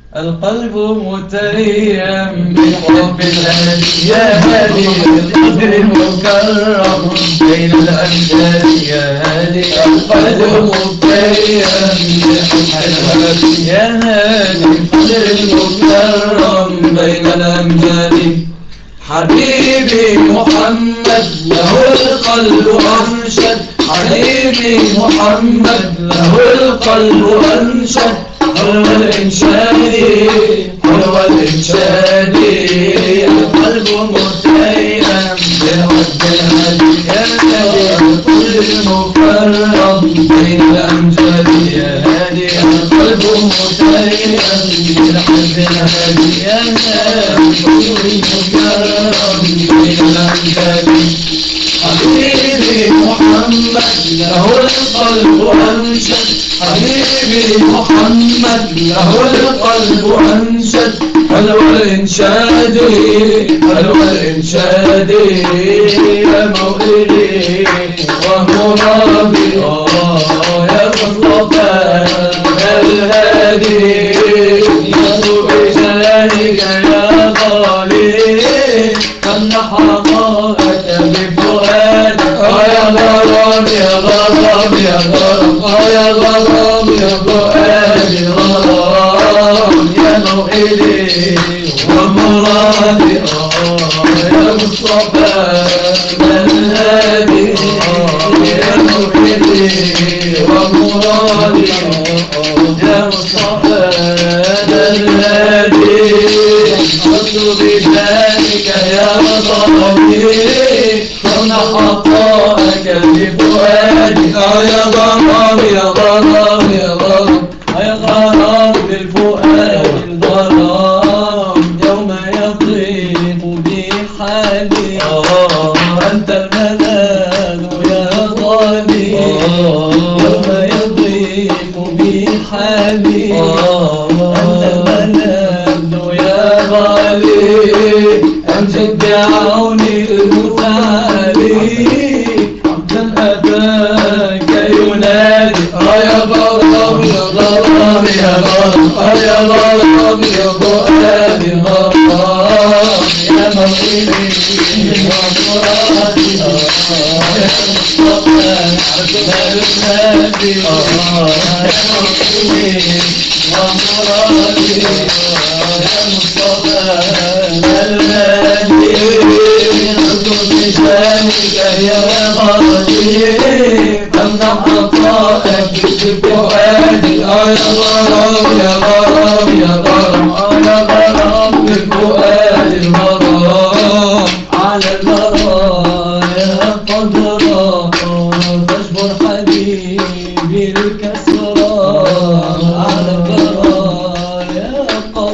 القلب متيم بحب الهادي يا هادي القدر مكرم بين الأمجاد يا هادي القلب متيم بحب الهادي يا هادي القدر مكرم بين الأمجاد حبيبي محمد له القلب أنشد حبيبي محمد له القلب أنشد حلو الإنشادي حلو الإنشادي القلب متيم بحب الهادي يا هادي القلب مكرم بين الأمجاد يا هادي القلب متيم بحب الهادي يا هادي القلب مكرم بين الأمجاد حبيبي محمد له القلب أنشد حبيبي محمد له القلب أنشد حلو الإنشاد حلو الإنشاد يا مولدي ومرابي يا مصطفى الهادي يسوع بشانك يا غالي امنح عطاءك بفؤاد يا غرام يا غرام يا غرام يا غرام يا فؤاد غرام يا موئلي ومرادي يا مصطفى الهادي يا موئلي ومرادي يا مصطفى الهادي أرجو بذلك يا طبيبي صنع عطاءك بفؤادي يا غرام يا غرام يا غرام يا غرام بالفؤاد الغرام يوم يضيق بي حالي أنت المنال يا ظالي يوم يضيق بي حالي أنت المنال يا غالي أمجد بعوني المتعالي عبدا أتاك ينادي يا غرام يا غرام يا غرام يا غرام يا فؤاد غرام يا موئلي ومرادي يا مصطفى الهادي يا موئلي ومرادي يا مصطفى الهادي أرجو بشانك يا غالي امنح عطاءك بفؤادي يا غرام يا غرام يا غرام يا غرام بالفؤاد الغرام على البرايا قدرا تجبر حبيبي الكسرى على البرايا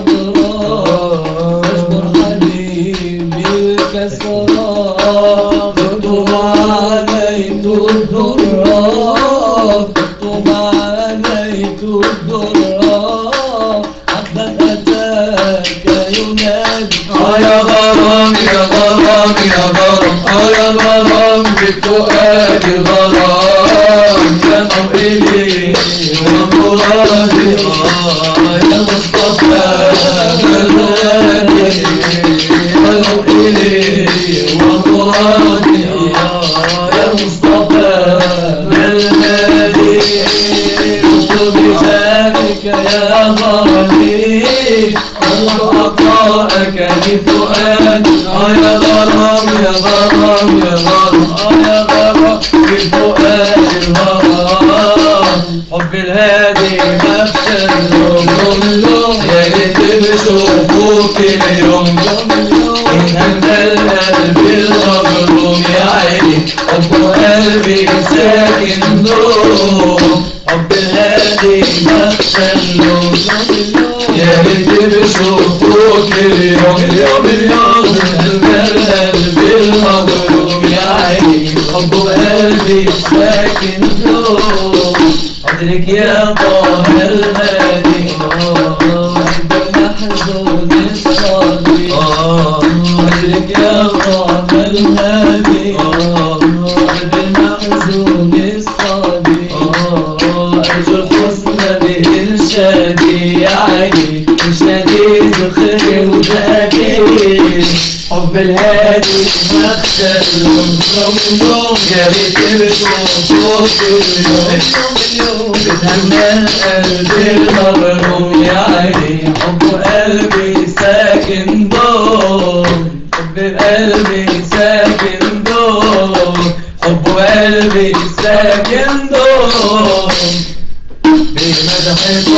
قدرا تجبر حبيبي الكسرى كنت عليت الدرى كنت عليت الدرى عبدا أتاك ينادي يا غرام يا غرام يا غرام يا غرام بالفؤاد غرام يا موئلي ومرادي يا مصطفى الهادي يا موئلي ومرادي يا مصطفى الهادي اكتب بذلك يا غالي الله عطاءك بفؤادي يا غرام يا غرام يا غرام يا غرام بالفؤاد الغرام حب الهادي مفتن يوم يا ريت بشوفوك اليوم إن أنت القلب المظلوم يا عيني حب قلبي ساكن نوم حب الهادي مفتن يا ريت بشوفوك اليوم اليوم إن أنت القلب المظلوم يا عيني حب قلبي ساكن نوم أدرك يا طه الهادي المحزون الصادق أدرك يا طه الهادي المحزون الصادق أرجو الحسن بإرشادي يا عيني شديد خير وذكي حب الهادي مختل يوم جريت الوصول اليوم بتهنى قلبي المغروم يا عيني حب قلبي ساكن دوم حب قلبي ساكن دوم حب قلبي ساكن دوم بمدح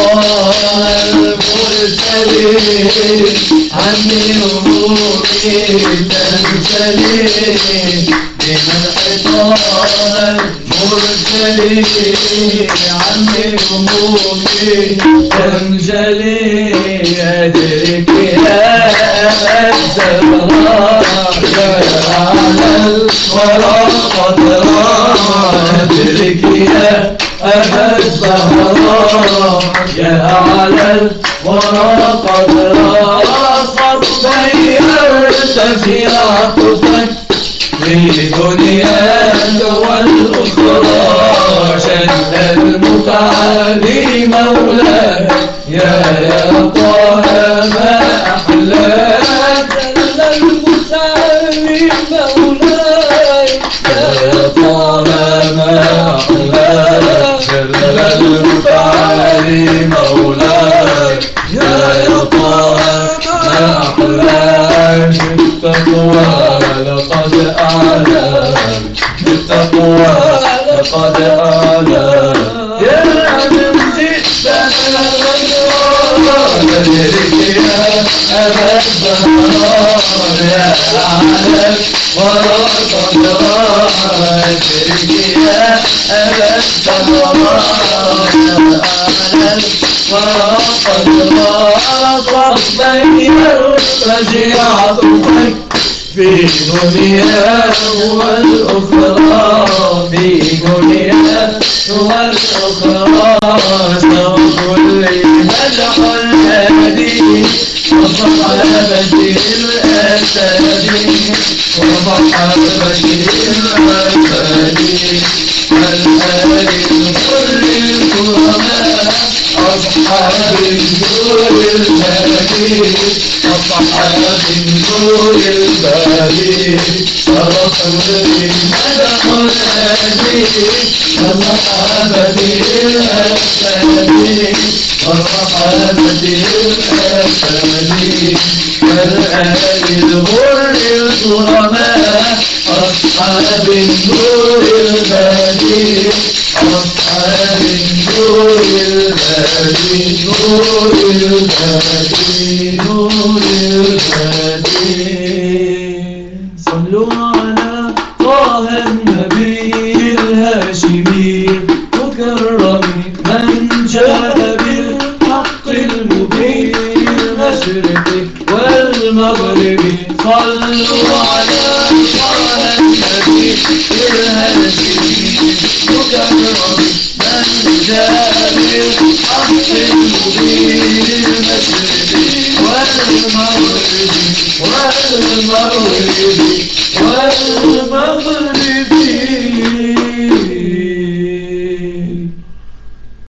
المرسلين عني همومي تنجلي بمدح المرسلين عني همومي تنجلي أدرك يا الزهراء يا على الورى قطران أدرك يا أبا الزهراء يا على الورى قدرا صدي ارتفع طفك في دنياك والأخرى جل المتعالي مولاك يا طه ما أحلاك جل المتعالي مولاك يا طه ما أحلاك جل المتعالي مولاك يا طه ما أحلاك بالتقوى لقد أعلاك بالتقوى لقد أعلاك يا من جئتنا أدرك يا أبا الزهراء يا على الورى قدران أدرك يا أبا الزهراء يا على الورى قدران صبي ارتجع طفك في دنياك والأخرى في دنياك والأخرى سوف كل مدح الهادي وصحابة الأسد وصحابة الأسد والآل كل الكرماء أصحاب النور الهادي أصحاب النور البادي شرفوا بالمدح الهادي وصحابة الأسد وصحابة الأسد والآل الغر الكرماء أصحاب النور البادي أصحاب النور البادي نور البادي نور البادي صلوا على طه النبي الهاشمي مكرم من جاء بالحق المبين المشرق والمغرب صلوا على طه النبي الهاشمي مكرم من جاء بالحق المبين المشرق والمغرب والمغرب والمغرب